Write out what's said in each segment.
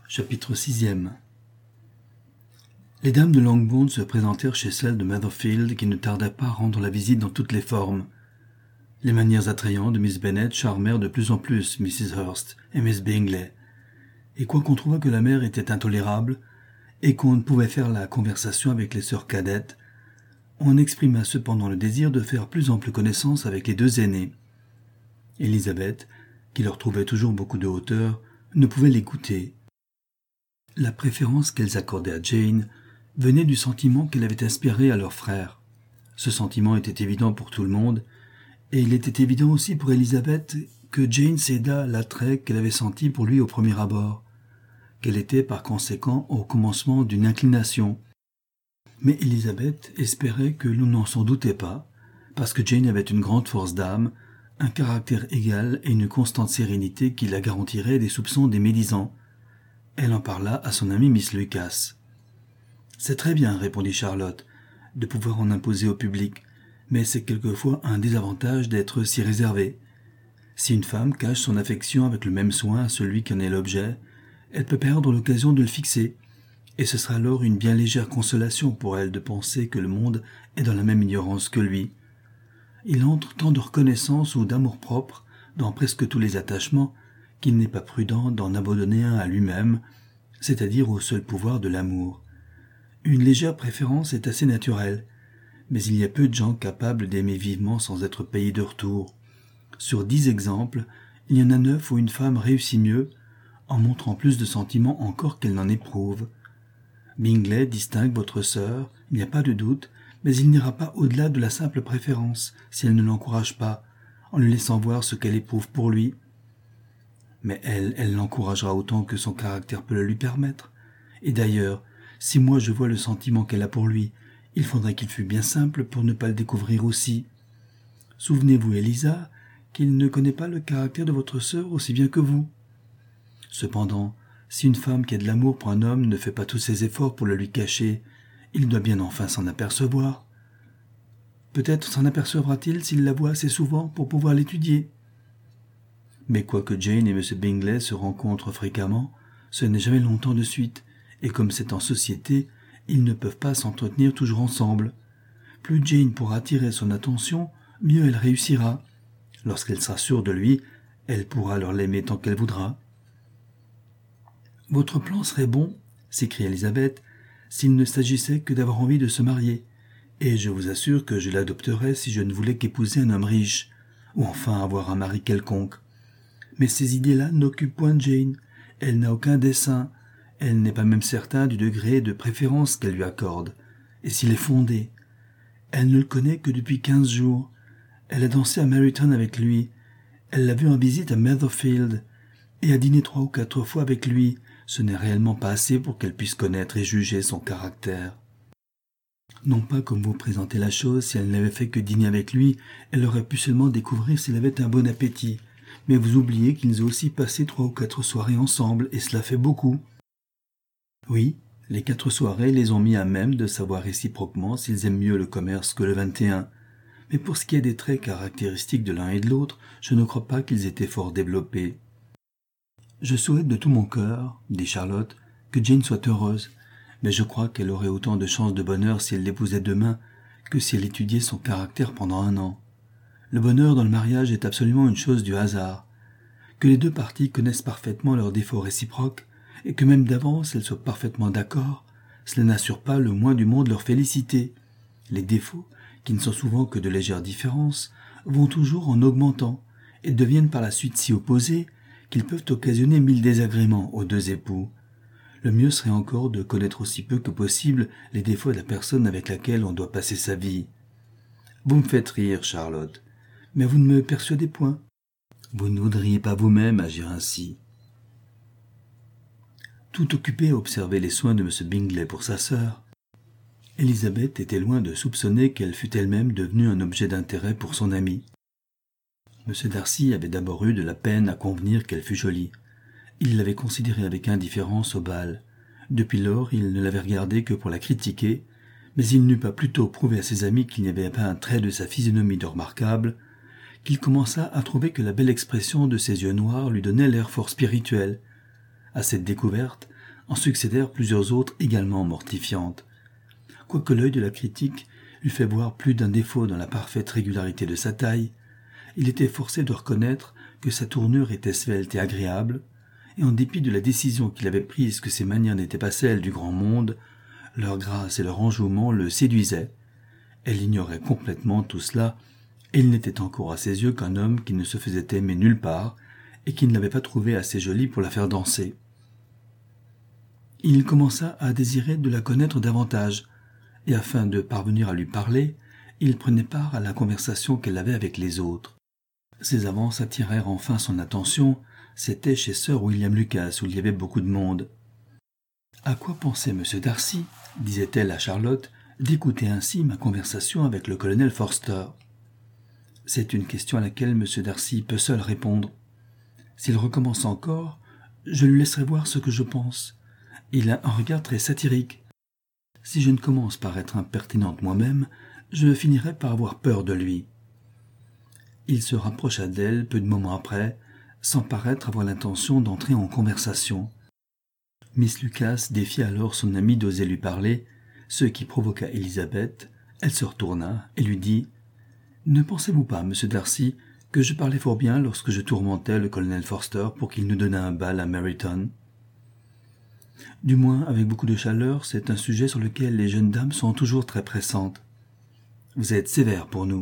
Chapitre 6e. Les dames de Longbourn se présentèrent chez celles de Netherfield qui ne tardaient pas à rendre la visite dans toutes les formes. Les manières attrayantes de Miss Bennet charmèrent de plus en plus Mrs. Hurst et Miss Bingley, et quoiqu'on trouvât que la mère était intolérable, et qu'on ne pouvait faire la conversation avec les sœurs cadettes, on exprima cependant le désir de faire plus ample connaissance avec les deux aînées. Élisabeth, qui leur trouvait toujours beaucoup de hauteur, ne pouvait l'écouter. La préférence qu'elles accordaient à Jane venait du sentiment qu'elle avait inspiré à leur frère. Ce sentiment était évident pour tout le monde, et il était évident aussi pour Élisabeth que Jane céda l'attrait qu'elle avait senti pour lui au premier abord, qu'elle était par conséquent au commencement d'une inclination. Mais Élisabeth espérait que l'on n'en s'en doutait pas, parce que Jane avait une grande force d'âme, un caractère égal et une constante sérénité qui la garantiraient des soupçons des médisants. Elle en parla à son amie Miss Lucas. « C'est très bien, répondit Charlotte, de pouvoir en imposer au public, mais c'est quelquefois un désavantage d'être si réservé. Si une femme cache son affection avec le même soin à celui qui en est l'objet, elle peut perdre l'occasion de le fixer, et ce sera alors une bien légère consolation pour elle de penser que le monde est dans la même ignorance que lui. Il entre tant de reconnaissance ou d'amour-propre dans presque tous les attachements qu'il n'est pas prudent d'en abandonner un à lui-même, c'est-à-dire au seul pouvoir de l'amour. Une légère préférence est assez naturelle, mais il y a peu de gens capables d'aimer vivement sans être payés de retour. Sur 10 exemples, il y en a 9 où une femme réussit mieux, en montrant plus de sentiments encore qu'elle n'en éprouve. Bingley distingue votre sœur, il n'y a pas de doute, mais il n'ira pas au-delà de la simple préférence, si elle ne l'encourage pas, en lui laissant voir ce qu'elle éprouve pour lui. Mais elle l'encouragera autant que son caractère peut le lui permettre. Et d'ailleurs, si moi je vois le sentiment qu'elle a pour lui, il faudrait qu'il fût bien simple pour ne pas le découvrir aussi. Souvenez-vous, Élisa, qu'il ne connaît pas le caractère de votre sœur aussi bien que vous. Cependant, si une femme qui a de l'amour pour un homme ne fait pas tous ses efforts pour le lui cacher, il doit bien enfin s'en apercevoir. Peut-être s'en apercevra-t-il s'il la voit assez souvent pour pouvoir l'étudier. Mais quoique Jane et M. Bingley se rencontrent fréquemment, ce n'est jamais longtemps de suite, et comme c'est en société, ils ne peuvent pas s'entretenir toujours ensemble. Plus Jane pourra attirer son attention, mieux elle réussira. Lorsqu'elle sera sûre de lui, elle pourra alors l'aimer tant qu'elle voudra. « Votre plan serait bon, » s'écria Élisabeth, « s'il ne s'agissait que d'avoir envie de se marier, et je vous assure que je l'adopterais si je ne voulais qu'épouser un homme riche, ou enfin avoir un mari quelconque. Mais ces idées-là n'occupent point Jane, elle n'a aucun dessein, elle n'est pas même certaine du degré de préférence qu'elle lui accorde, et s'il est fondé. Elle ne le connaît que depuis 15 jours, elle a dansé à Meryton avec lui, elle l'a vu en visite à Netherfield, et a dîné 3 ou 4 fois avec lui. Ce n'est réellement pas assez pour qu'elle puisse connaître et juger son caractère. Non pas comme vous présentez la chose, si elle n'avait fait que dîner avec lui, elle aurait pu seulement découvrir s'il avait un bon appétit. Mais vous oubliez qu'ils ont aussi passé 3 ou 4 soirées ensemble, et cela fait beaucoup. Oui, les 4 soirées les ont mis à même de savoir réciproquement s'ils aiment mieux le commerce que le 21. Mais pour ce qui est des traits caractéristiques de l'un et de l'autre, je ne crois pas qu'ils étaient fort développés. « Je souhaite de tout mon cœur, dit Charlotte, que Jane soit heureuse, mais je crois qu'elle aurait autant de chances de bonheur si elle l'épousait demain que si elle étudiait son caractère pendant 1 an. Le bonheur dans le mariage est absolument une chose du hasard. Que les 2 parties connaissent parfaitement leurs défauts réciproques, et que même d'avance elles soient parfaitement d'accord, cela n'assure pas le moins du monde leur félicité. Les défauts, qui ne sont souvent que de légères différences, vont toujours en augmentant, et deviennent par la suite si opposés qu'ils peuvent occasionner 1000 désagréments aux 2 époux. Le mieux serait encore de connaître aussi peu que possible les défauts de la personne avec laquelle on doit passer sa vie. Vous me faites rire, Charlotte, mais vous ne me persuadez point. Vous ne voudriez pas vous-même agir ainsi. Tout occupée à observer les soins de M. Bingley pour sa sœur, Élisabeth était loin de soupçonner qu'elle fût elle-même devenue un objet d'intérêt pour son amie. M. Darcy avait d'abord eu de la peine à convenir qu'elle fût jolie. Il l'avait considérée avec indifférence au bal. Depuis lors, il ne l'avait regardée que pour la critiquer, mais il n'eut pas plutôt prouvé à ses amis qu'il n'y avait pas un trait de sa physionomie de remarquable, qu'il commença à trouver que la belle expression de ses yeux noirs lui donnait l'air fort spirituel. À cette découverte, En succédèrent plusieurs autres également mortifiantes. Quoique l'œil de la critique lui fait voir plus d'un défaut dans la parfaite régularité de sa taille, il était forcé de reconnaître que sa tournure était svelte et agréable, et en dépit de la décision qu'il avait prise que ses manières n'étaient pas celles du grand monde, leur grâce et leur enjouement le séduisaient. Elle ignorait complètement tout cela, et il n'était encore à ses yeux qu'un homme qui ne se faisait aimer nulle part, et qui ne l'avait pas trouvée assez jolie pour la faire danser. Il commença à désirer de la connaître davantage, et afin de parvenir à lui parler, il prenait part à la conversation qu'elle avait avec les autres. Ses avances attirèrent enfin son attention, c'était chez Sir William Lucas où il y avait beaucoup de monde. « À quoi pensait M. Darcy, disait-elle à Charlotte, d'écouter ainsi ma conversation avec le colonel Forster ? C'est une question à laquelle M. Darcy peut seul répondre. S'il recommence encore, je lui laisserai voir ce que je pense. Il a un regard très satirique. Si je ne commence par être impertinente moi-même, je finirai par avoir peur de lui. » Il se rapprocha d'elle peu de moments après, sans paraître avoir l'intention d'entrer en conversation. Miss Lucas défia alors son amie d'oser lui parler, ce qui provoqua Élisabeth. Elle se retourna et lui dit « Ne pensez-vous pas, monsieur Darcy, que je parlais fort bien lorsque je tourmentais le colonel Forster pour qu'il nous donnât un bal à Meryton ? Du moins, avec beaucoup de chaleur, c'est un sujet sur lequel les jeunes dames sont toujours très pressantes. Vous êtes sévère pour nous. »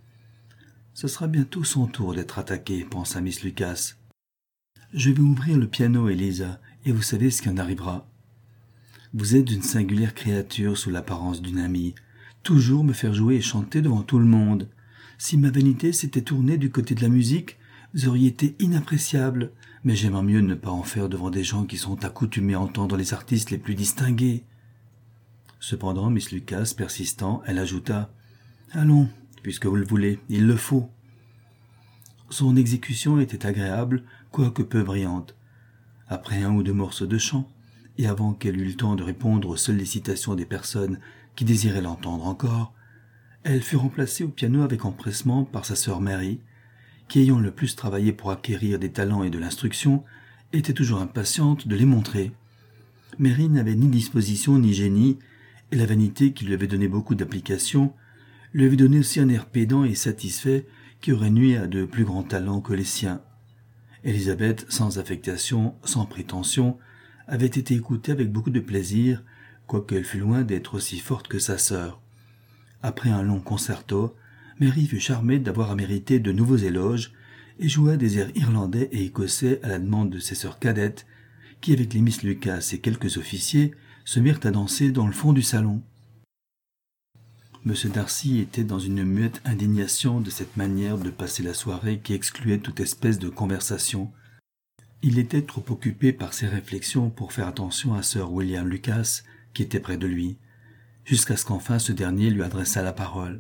Ce sera bientôt son tour d'être attaqué, pensa Miss Lucas. Je vais ouvrir le piano, Elisa, et vous savez ce qui en arrivera. Vous êtes une singulière créature sous l'apparence d'une amie. Toujours me faire jouer et chanter devant tout le monde. Si ma vanité s'était tournée du côté de la musique, vous auriez été inappréciable, mais j'aimerais mieux ne pas en faire devant des gens qui sont accoutumés à entendre les artistes les plus distingués. Cependant, Miss Lucas, persistant, elle ajouta « Allons, puisque vous le voulez, il le faut. » Son exécution était agréable, quoique peu brillante. Après un ou deux morceaux de chant, et avant qu'elle eût le temps de répondre aux sollicitations des personnes qui désiraient l'entendre encore, elle fut remplacée au piano avec empressement par sa sœur Mary, qui, ayant le plus travaillé pour acquérir des talents et de l'instruction, était toujours impatiente de les montrer. Mary n'avait ni disposition ni génie, et la vanité qui lui avait donné beaucoup d'application lui avait donné aussi un air pédant et satisfait qui aurait nui à de plus grands talents que les siens. Élisabeth, sans affectation, sans prétention, avait été écoutée avec beaucoup de plaisir, quoiqu'elle fût loin d'être aussi forte que sa sœur. Après un long concerto, Mary fut charmée d'avoir à mériter de nouveaux éloges et joua des airs irlandais et écossais à la demande de ses sœurs cadettes, qui, avec les Miss Lucas et quelques officiers, se mirent à danser dans le fond du salon. M. Darcy était dans une muette indignation de cette manière de passer la soirée qui excluait toute espèce de conversation. Il était trop occupé par ses réflexions pour faire attention à Sir William Lucas, qui était près de lui, jusqu'à ce qu'enfin ce dernier lui adressât la parole.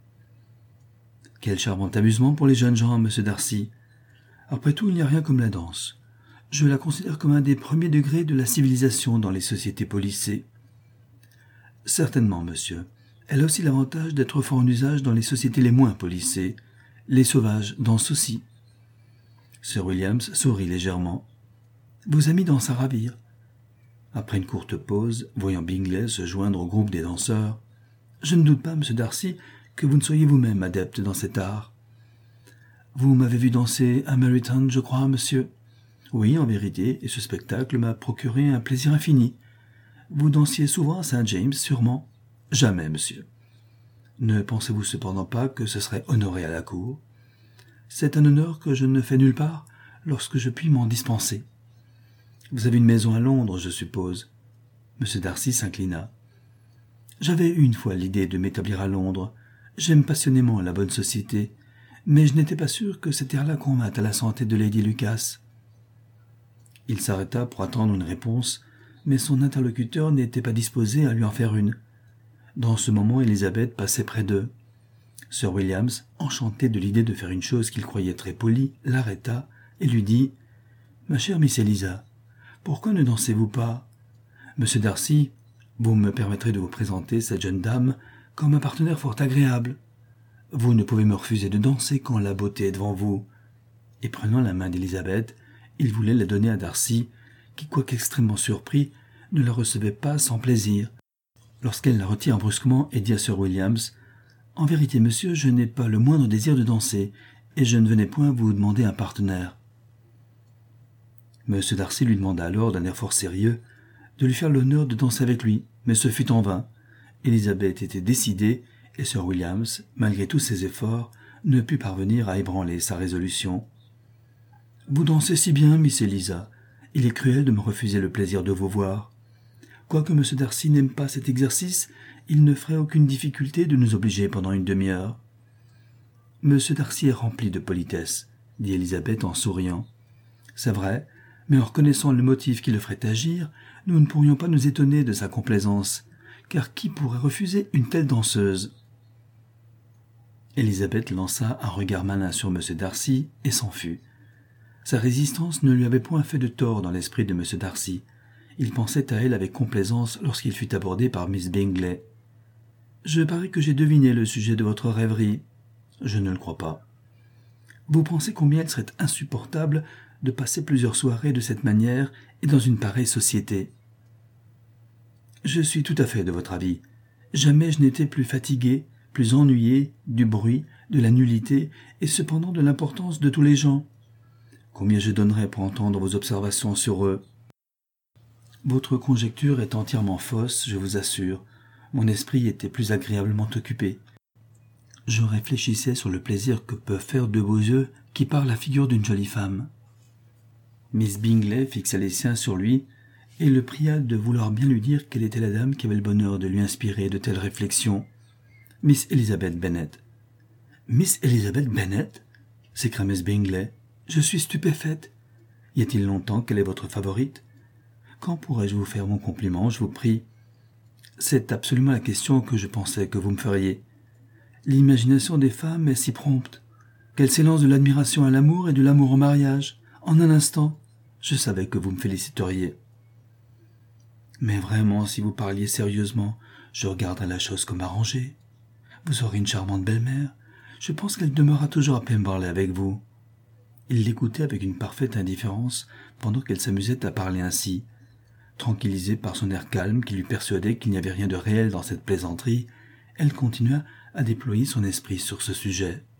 « Quel charmant amusement pour les jeunes gens, M. Darcy. Après tout, il n'y a rien comme la danse. Je la considère comme un des premiers degrés de la civilisation dans les sociétés policées. »« Certainement, monsieur. Elle a aussi l'avantage d'être fort en usage dans les sociétés les moins policées. Les sauvages dansent aussi. » Sir Williams sourit légèrement. Vos amis dansent à ravir. Après une courte pause, voyant Bingley se joindre au groupe des danseurs, « Je ne doute pas, M. Darcy, que vous ne soyez vous-même adepte dans cet art. »« Vous m'avez vu danser à Meryton, je crois, monsieur. »« Oui, en vérité, et ce spectacle m'a procuré un plaisir infini. Vous dansiez souvent à Saint James, sûrement. »« Jamais, monsieur. »« Ne pensez-vous cependant pas que ce serait honoré à la cour ? C'est un honneur que je ne fais nulle part lorsque je puis m'en dispenser. » Vous avez une maison à Londres, je suppose. M. Darcy s'inclina. J'avais eu une fois l'idée de m'établir à Londres. J'aime passionnément la bonne société, mais je n'étais pas sûr que cet air-là convînt à la santé de Lady Lucas. Il s'arrêta pour attendre une réponse, mais son interlocuteur n'était pas disposé à lui en faire une. Dans ce moment, Élisabeth passait près d'eux. Sir Williams, enchanté de l'idée de faire une chose qu'il croyait très polie, l'arrêta et lui dit « Ma chère Miss Elisa, pourquoi ne dansez-vous pas ? Monsieur Darcy, vous me permettrez de vous présenter cette jeune dame comme un partenaire fort agréable. Vous ne pouvez me refuser de danser quand la beauté est devant vous. » Et prenant la main d'Élisabeth, il voulait la donner à Darcy, qui, quoique extrêmement surpris, ne la recevait pas sans plaisir. Lorsqu'elle la retire brusquement et dit à Sir Williams « En vérité, monsieur, je n'ai pas le moindre désir de danser, et je ne venais point vous demander un partenaire. » M. Darcy lui demanda alors d'un air fort sérieux de lui faire l'honneur de danser avec lui, mais ce fut en vain. Élisabeth était décidée, et Sir Williams, malgré tous ses efforts, ne put parvenir à ébranler sa résolution. « Vous dansez si bien, Miss Eliza. Il est cruel de me refuser le plaisir de vous voir. Quoique M. Darcy n'aime pas cet exercice, il ne ferait aucune difficulté de nous obliger pendant une demi-heure. »« M. Darcy est rempli de politesse, » dit Élisabeth en souriant. « C'est vrai, mais en reconnaissant le motif qui le ferait agir, nous ne pourrions pas nous étonner de sa complaisance, car qui pourrait refuser une telle danseuse ?» Élisabeth lança un regard malin sur M. Darcy et s'en fut. Sa résistance ne lui avait point fait de tort dans l'esprit de M. Darcy. Il pensait à elle avec complaisance lorsqu'il fut abordé par Miss Bingley. « Je parie que j'ai deviné le sujet de votre rêverie. »« Je ne le crois pas. »« Vous pensez combien il serait insupportable de passer plusieurs soirées de cette manière et dans une pareille société. »« Je suis tout à fait de votre avis. Jamais je n'étais plus fatigué, plus ennuyé du bruit, de la nullité et cependant de l'importance de tous les gens. Combien je donnerais pour entendre vos observations sur eux. Votre conjecture est entièrement fausse, je vous assure. Mon esprit était plus agréablement occupé. Je réfléchissais sur le plaisir que peuvent faire deux beaux yeux qui parent la figure d'une jolie femme. » Miss Bingley fixa les siens sur lui et le pria de vouloir bien lui dire quelle était la dame qui avait le bonheur de lui inspirer de telles réflexions. « Miss Elizabeth Bennet. »« Miss Elizabeth Bennet » s'écria Miss Bingley. « Je suis stupéfaite. Y a-t-il longtemps qu'elle est votre favorite ? Quand pourrais-je vous faire mon compliment, je vous prie ? C'est absolument la question que je pensais que vous me feriez. L'imagination des femmes est si prompte, qu'elle s'élance de l'admiration à l'amour et de l'amour au mariage. En un instant, je savais que vous me féliciteriez. Mais vraiment, si vous parliez sérieusement, je regarderais la chose comme arrangée. Vous aurez une charmante belle-mère. Je pense qu'elle demeurera toujours à Pemberley avec vous. » Il l'écoutait avec une parfaite indifférence pendant qu'elle s'amusait à parler ainsi. Tranquillisée par son air calme qui lui persuadait qu'il n'y avait rien de réel dans cette plaisanterie, elle continua à déployer son esprit sur ce sujet.